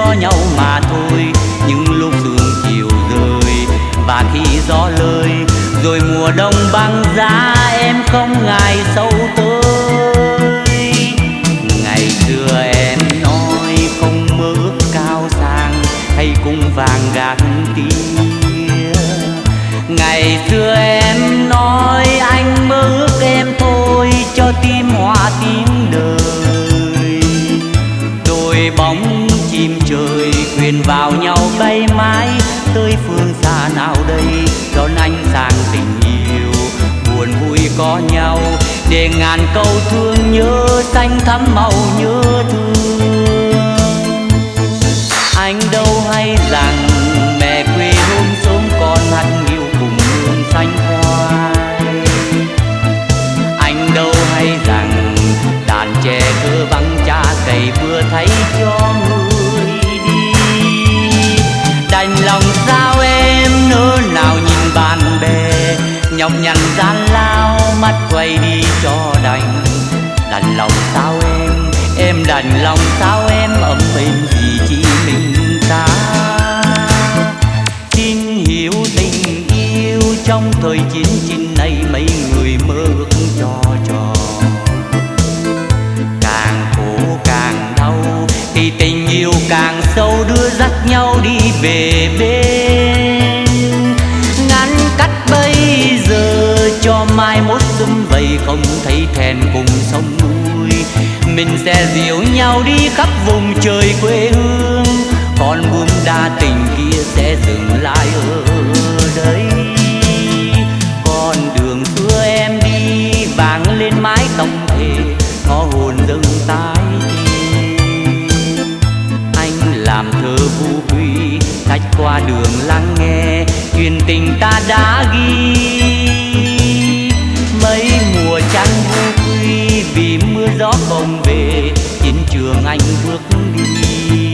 cho nhau mà thôi. Những lúc sương chiều rơi và khi gió lơi, rồi mùa đông băng giá em không ngại sâu tới. Ngày xưa em nói không mơ ước cao sang hay cung vàng gạt tia. Ngày xưa em nói anh mơ ước em thôi cho tim hoa tiếng đời. Đôi bóng chim trời quyện vào nhau bay mãi tới phương xa nào đây, đón ánh sáng tình yêu buồn vui có nhau, để ngàn câu thương nhớ xanh thắm màu nhớ thương. Anh đâu hay rằng mẹ quê hôm sớm con hạt nghiêu cùng nương xanh khoai. Anh đâu hay rằng đàn trẻ thơ vắng cha cày vừa thấy cho người đi. Đành lòng sao em nỡ nào nhìn bạn bè nhọc nhằn gian lao, mắt quay đi cho đành. Đành lòng sao em đành lòng sao em ấm êm vì chỉ mình ta. Xin hiểu tình yêu trong thời chiến tranh này mấy người mơ ước cho trò. Càng khổ càng đau thì tình yêu càng sâu, đưa dắt nhau đi về bên. Ngăn cách bây giờ cho mai mốt sum vầy không thấy thèn cùng sông núi. Mình sẽ dìu nhau đi khắp vùng trời quê hương, còn buông đa tình kia sẽ dừng lại ở đây. Con đường xưa em đi vang lên mái tóc thề, ngõ hồn dâng tái tê. Anh làm thơ vu quy khách qua đường lắng nghe chuyện tình ta đã ghi. Mấy mùa trăng vu quy vì mưa gió không về, chiến trường anh bước đi.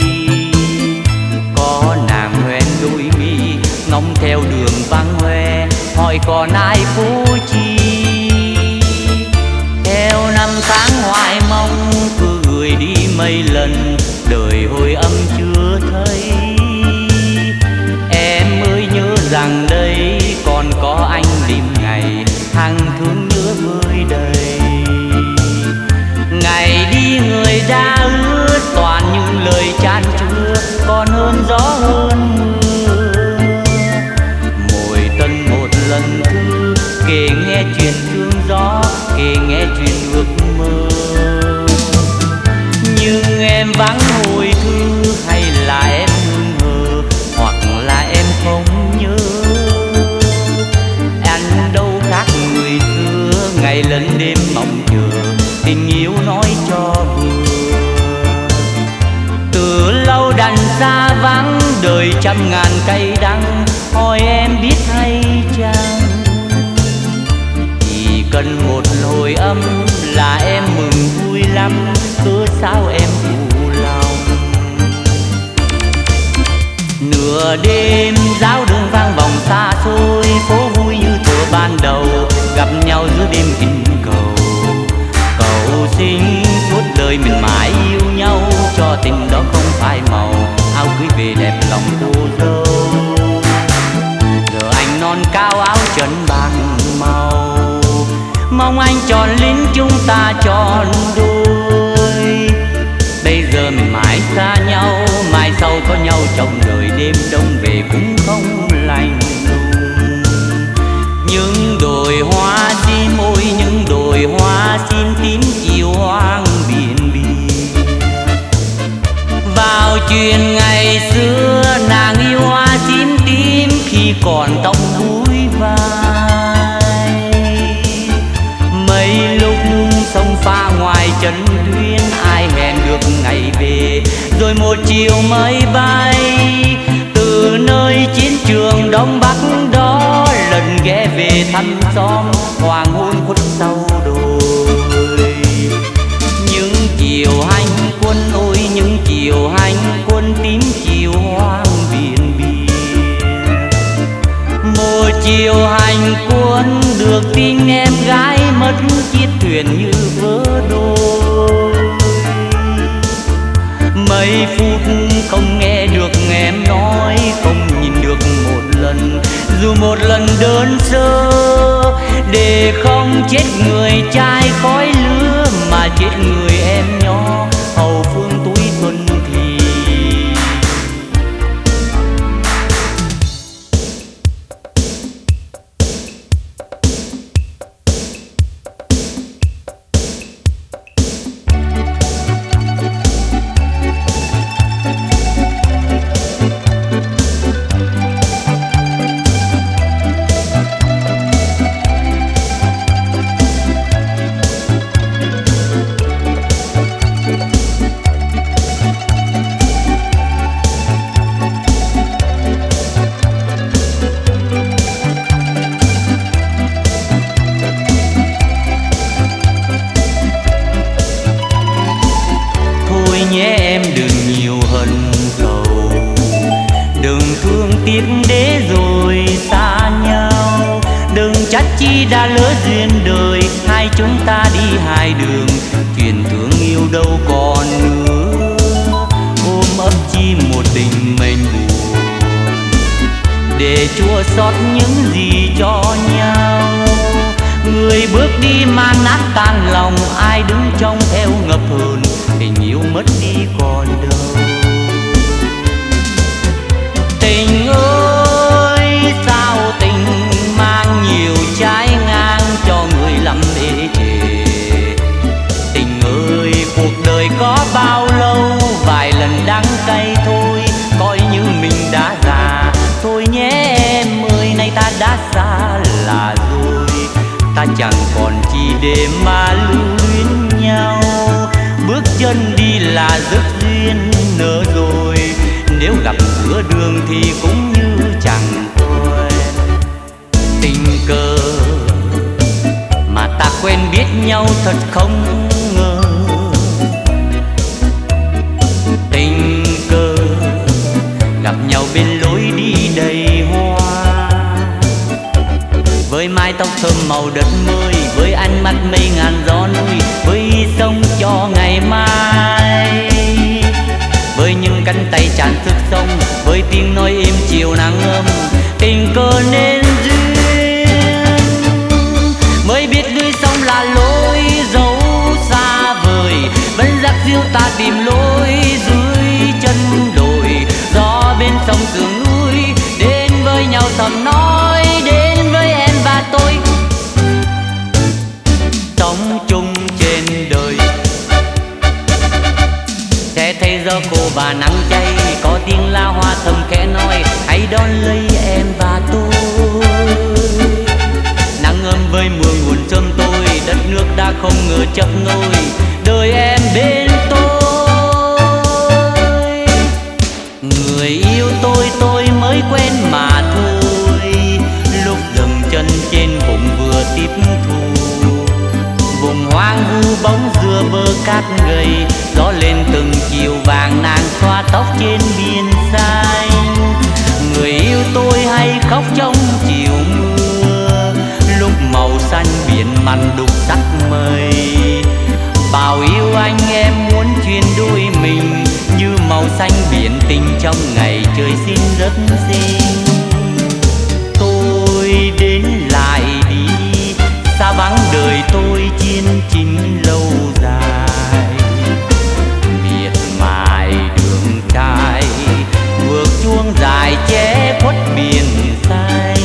Có nàng hoen đôi mi ngóng theo đường vắng hoe, hỏi còn ai phú chi. Theo năm tháng hoài mong cứ gửi đi mấy lần, đời hồi âm chưa thấy. Em ơi nhớ rằng đây còn có anh đêm ngày, hàng thương nhớ vơi đầy. Ngày đi người đã ướt toàn những lời chan chứa, còn hơn gió hơn mưa. Mỗi tuần một lần thư kể nghe chuyện thương gió, kể nghe chuyện ước mơ. Nhưng em vắng hồi thư hay là em ngưng ngờ, hoặc là em không nhớ. Anh đâu khác người xưa ngày lẫn đêm mong chờ, tình yêu nói cho vừa. Từ lâu đành xa vắng đời trăm ngàn cay đắng, hỏi em biết hay chăng. Chỉ cần một hồi âm là em mừng vui lắm, cớ sao em phụ lòng. Nửa đêm giáo đường vang vọng xa xôi, phố vui như thuở ban đầu, gặp nhau giữa đêm tình cầu. Cầu xin suốt đời mình mãi yêu nhau, cho tình đó không phai màu, áo cưới về đẹp lòng cô dâu. Giờ anh non cao áo trần bằng màu, mong anh tròn lính chúng ta tròn đôi. Bây giờ mình mãi xa nhau, mai sau có nhau trong đời, đêm đông về cũng không lành lùng. Những đồi hoa sim ôi những đồi hoa xin tím chiều hoang biển biển. Vào chuyện ngày xưa nàng yêu hoa sim tím khi còn tóc búi vai. Mấy lúc sông pha ngoài trần tuyến, ai hẹn được ngày về, rồi một chiều mới bay. Từ nơi chiến trường Đông Bắc đó lần ghé về thăm xóm, hoàng hôn khuất sau đồi. Những chiều hành quân ôi những chiều hành quân, tím chiều hoang biển biển. Một chiều hành quân được tin em gái mất chiếc thuyền như vỡ đôi. Mấy phút không nghe được em nói, không nhìn được một lần, dù một lần đơn sơ, để không chết người trai khói lửa mà chết người em nhỏ hậu phương tuổi xuân thì. Nhé em đừng nhiều hận sầu, đừng thương tiếc để rồi xa nhau, đừng trách chi đã lỡ duyên đời, hai chúng ta đi hai đường, chuyện thương yêu đâu còn nữa, ôm ấp chi một tình mênh buồn, để chua xót những gì cho nhau. Người bước đi mang nát tan lòng, ai đứng trong theo ngập hờn, tình yêu mất đi còn đâu. Tình ơi sao tình mang nhiều trái ngang cho người lắm ê chề. Tình ơi cuộc đời có bao lâu, vài lần đắng cay thôi, coi như mình đã già. Thôi nhé em ơi nay ta đã xa lạ rồi, ta chẳng còn chi để mà lưu luyến nhau. Bước chân đi là rất duyên nợ rồi, nếu gặp giữa đường thì cũng như chẳng quen. Tình cờ mà ta quen biết nhau thật không ngờ, tình cờ gặp nhau bên lối đi đầy hoa, với mái tóc thơm màu đất mới, với ánh mắt mây ngàn gió núi, với sông cho ngày mai, với những cánh tay tràn sức sông, với tiếng nói êm chiều nắng ấm. Tình cờ nên duyên mới biết lưới sông là lối dấu xa vời, vẫn dắt dìu ta tìm lối dưới chân đồi. Gió bên sông sườn núi đến với nhau thầm nói, đến với em và tôi sống chung trên đời. Sẽ thấy gió khô và nắng cháy, có tiếng la hoa thầm khẽ nói, hãy đón lấy em và tôi. Nắng ấm với mưa nguồn sớm tôi, đất nước đã không ngờ chấp nối đời em bên tôi. Người yêu tôi mới quen mà thôi, lúc dừng chân trên vùng vừa tiếp thu, vùng hoang vu bóng dừa bờ cát gầy, gió lên từng chiều vàng nàng xoa tóc trên biển xanh. Người yêu tôi hay khóc trong chiều mưa, lúc màu xanh biển mặn đục sắc mây. Bảo yêu anh em muốn chuyên đôi mình, như màu xanh biển tình trong ngày trời xin rất xinh. Tôi đến lại đi, xa vắng đời tôi chiến chính lâu dài, miệt mài đường trai vượt chuông dài che khuất biển xanh.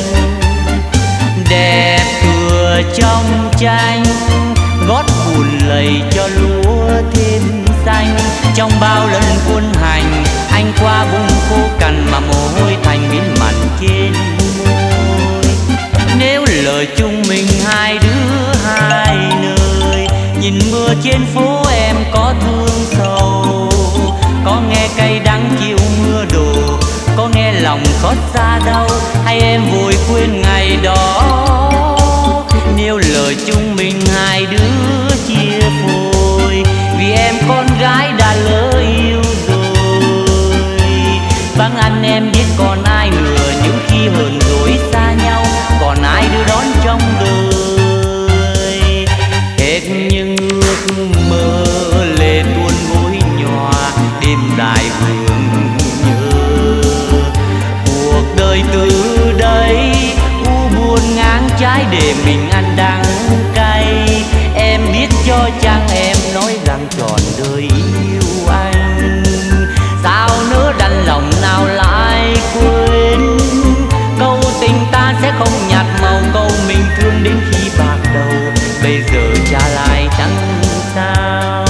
Đẹp tựa trong tranh, gót bùn lầy cho lúa thêm xanh. Trong bao lần quân hành, anh qua vùng khô cằn mà mồ hôi thành biến mặn trên môi. Nếu lời chung mình hai đứa hai nơi, nhìn mưa trên phố em có thương sầu, có nghe cay đắng chiều mưa đổ, có nghe lòng xót xa đau, hay em vội quên ngày đó. Nếu lời chung mình hai đứa chia phôi, vì em con gái đã lỡ yêu rồi. Vắng anh em biết còn ai nữa, những khi hờn dỗi xa nhau, còn ai đưa đón trong đời. Hết những ước mơ lệ tuôn gối nhòa, đêm dài vương nhớ. Cuộc đời từ đây u buồn ngang trái để mình ăn đắng cay. Em biết cho chăng em nói rằng trọn đời yêu anh, sao nỡ đành lòng nào lại quên. Câu tình ta sẽ không nhạt màu, câu mình thương đến khi bạc đầu, bây giờ trả lại chẳng sao.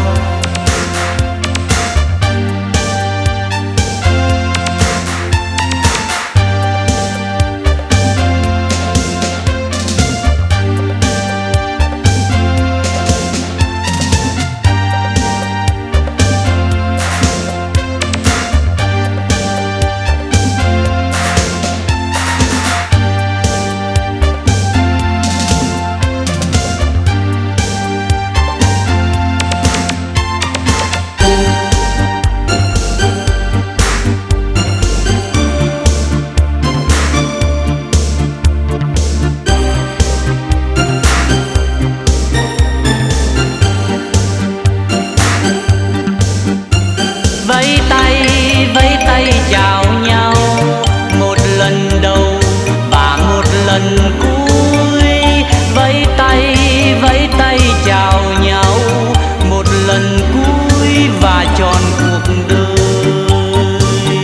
Vẫy tay chào nhau một lần đầu và một lần cuối. Vẫy tay chào nhau một lần cuối và tròn cuộc đời.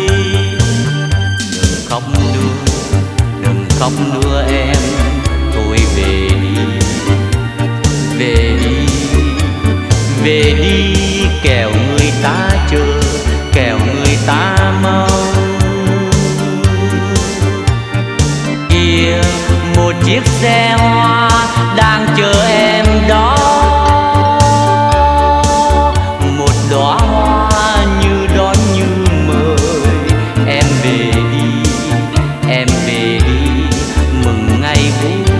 Đừng khóc nữa, đừng khóc nữa em, thôi về đi, về đi, về đi, kẻo người ta chờ, kẻo người ta mong. Kia một chiếc xe hoa đang chờ em đó, một đóa hoa như đón như mời. Em về đi, em về đi, mừng ngày vui.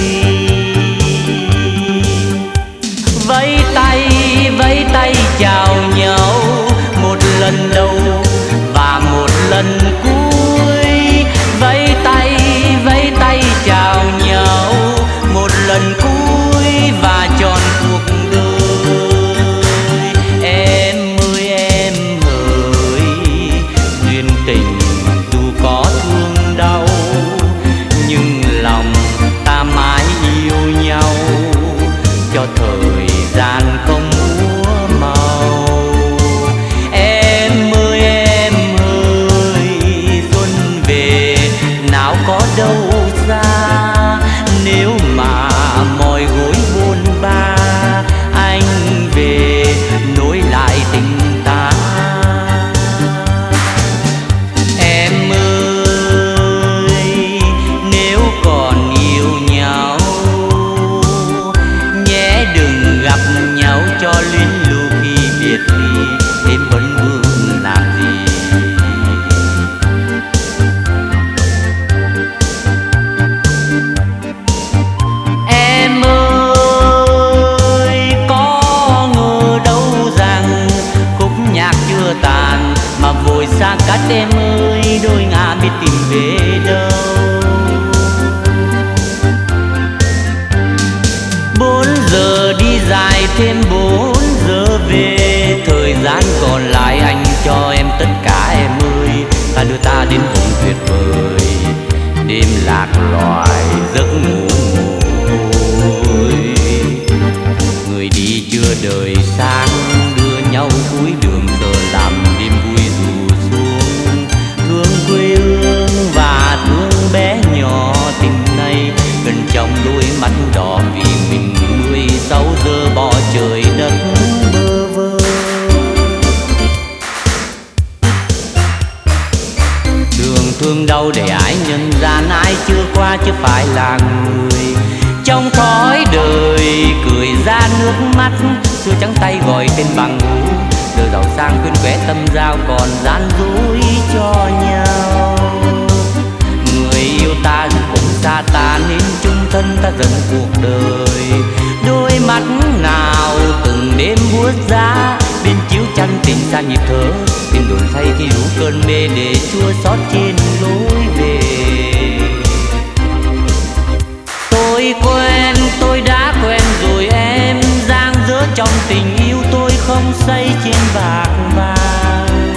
Vẫy tay chào nhau một lần đầu và một lần cuối. Vẫy tay chào nhau một lần cuối và tròn cuộc đời. Em ơi, duyên tình dù có thương đau, nhưng lòng ta mãi yêu nhau, cho thời gian không múa màu. Em ơi, xuân về nào có đâu xa. Nếu mà mỏi gối buồn ba, anh về nối lại tình ta. Em ơi, nếu còn yêu nhau, nhé đừng gặp nhau cho luyến lưu khi biệt ly, thêm vấn vương làm gì. Em ơi, có ngờ đâu rằng khúc nhạc chưa tàn mà vội xa cách. Em ơi, đôi ngả biết tìm về đâu. 4 giờ đi dài thêm 4 giờ về, thời gian còn lại anh cho em tất cả. Em ơi, ta đưa ta đến vùng tuyệt vời, đêm lạc loài giấc ngủ ngồi. Người đi chưa đời sáng, đưa nhau cuối đường giờ làm đêm vui dù xuống. Thương quê hương và thương bé nhỏ, tình này gần trong đôi mắt đỏ vì mình 16 giờ bỏ trời đất bơ vơ. Đường thương đau để ai nhân gian, ai chưa qua chứ phải là người. Trong thói đời cười ra nước mắt, xưa trắng tay gọi tên bằng hữu. Giờ giàu sang quên quẽ tâm giao còn gian dối cho nhau. Người yêu ta dù cũng xa ta nên chung thân ta dần cuộc đời. Đôi mắt nào từng đêm buốt giá, bên chiếu chăn tình xa nhịp thở, bên đồn say khi rủ cơn mê để chua xót trên lối về. Tôi đã quen rồi em, dang dở trong tình yêu tôi không say trên bạc vàng.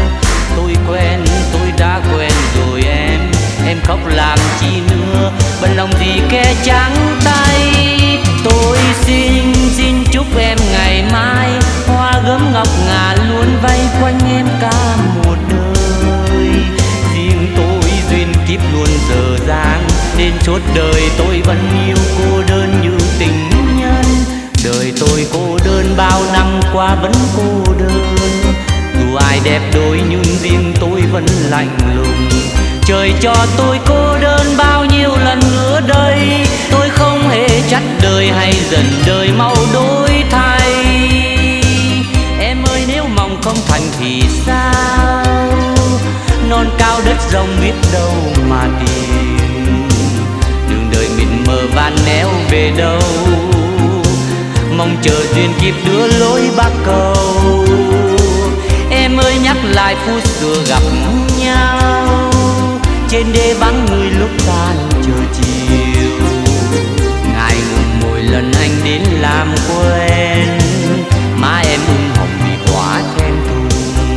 bận lòng gì kẻ trắng tay. Tôi xin chúc em ngày mai hoa gấm ngọc ngà luôn vây quanh em cả một đời. Riêng tôi duyên kiếp luôn dở dang, nên chốt đời tôi vẫn yêu cô đơn như tình nhân. Đời tôi cô đơn bao năm qua vẫn cô đơn, dù ai đẹp đôi nhưng riêng tôi vẫn lạnh lùng. Trời cho tôi cô đơn bao nhiêu lần nữa đây, tôi không hề trách đời hay giận đời mau đổi thay. Em ơi nếu mong không thành thì sao, non cao đất rộng biết đâu mà tìm. Đường đời mịt mờ van néo về đâu, mong chờ duyên kiếp đưa lối bắc cầu. Em ơi nhắc lại phút xưa gặp nhau, trên đê vắng người lúc tan trời chiều. Ngại ngùng mỗi lần anh đến làm quen, má em hồng vì quá thẹn thùng.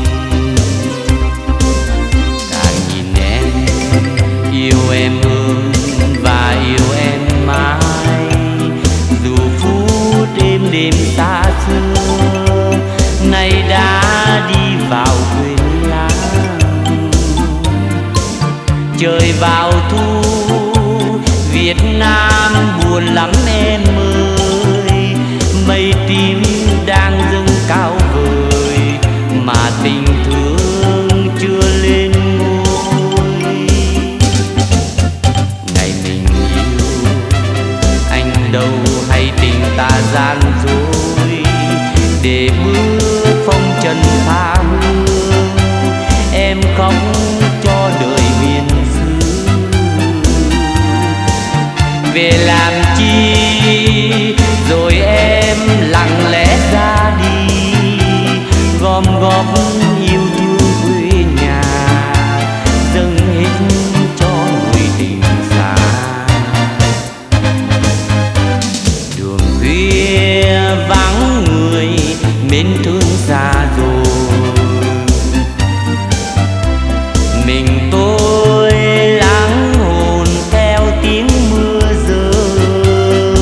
Càng nhìn em yêu em hơn và yêu em mãi, dù phút êm đêm xa xưa nay đã đi vào quên lãng. Trời vào thu Việt Nam buồn lắm em ơi, mây tím đang dâng cao vời mà tình thương chưa lên ngôi. Ngày mình yêu anh đâu hay tình ta gian dối, để bước phong trần tha hương em khóc cho đời miền xứ. Về làm chi rồi em lặng lẽ ra đi, gom góp yêu thương quê nhà dâng hết cho người tình xa. Đường khuya vắng người mến thương xa rồi, mình tôi lắng hồn theo tiếng mưa rơi.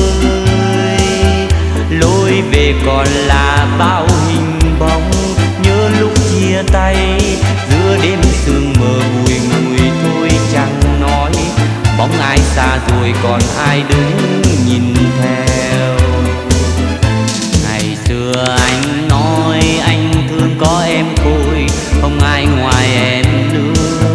Lối về còn là bao hình bóng, nhớ lúc chia tay giữa đêm sương mờ bùi ngùi thôi chẳng nói. Bóng ai xa rồi còn ai đứng nhìn theo. Ngày xưa anh nói anh thương có em thôi, không ai ngoài em nữa.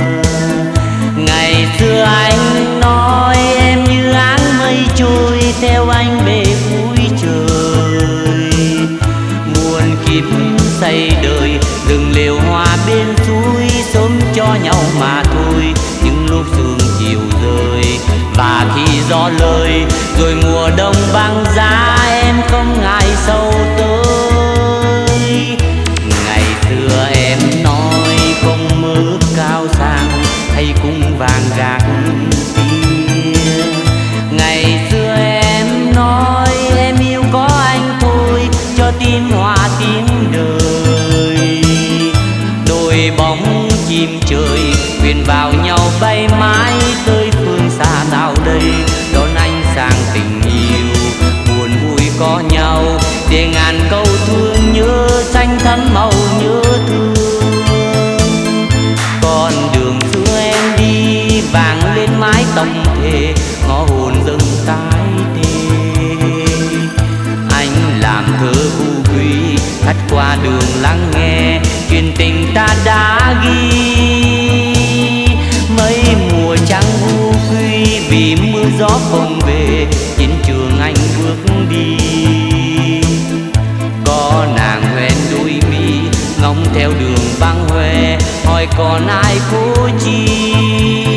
Ngày xưa anh nói em như áng mây trôi theo anh về cuối trời. Muôn kiếp xây đời rừng liều hoa bên suối, sớm cho nhau mà thôi. Những lúc sương chiều rơi và khi gió lời, rồi mùa đông băng giá em không ngại sâu tới. Ngày xưa em nói không mơ ước cao sang hay cung vàng gạc kia. Ngày xưa em nói em yêu có anh thôi, cho tim hòa tiếng đời. Đôi bóng chim trời quyện vào nhau bay mãi tới phương xa nào đây. Đón anh sang tình yêu buồn vui có nhau, để ngàn câu thương nhớ xanh thắm màu nhớ thương. Con đường xưa em đi vàng lên mái tóc thề, ngõ hồn dâng tái tê. Anh làm thơ vu quý thắt qua đường lắng nghe chuyện tình ta đã ghi. Mấy mùa trắng vu quy vì mưa gió không về, chiến trường anh bước đi. Có nàng hoen đôi mi ngóng theo đường băng hoe, hỏi còn ai cố chi.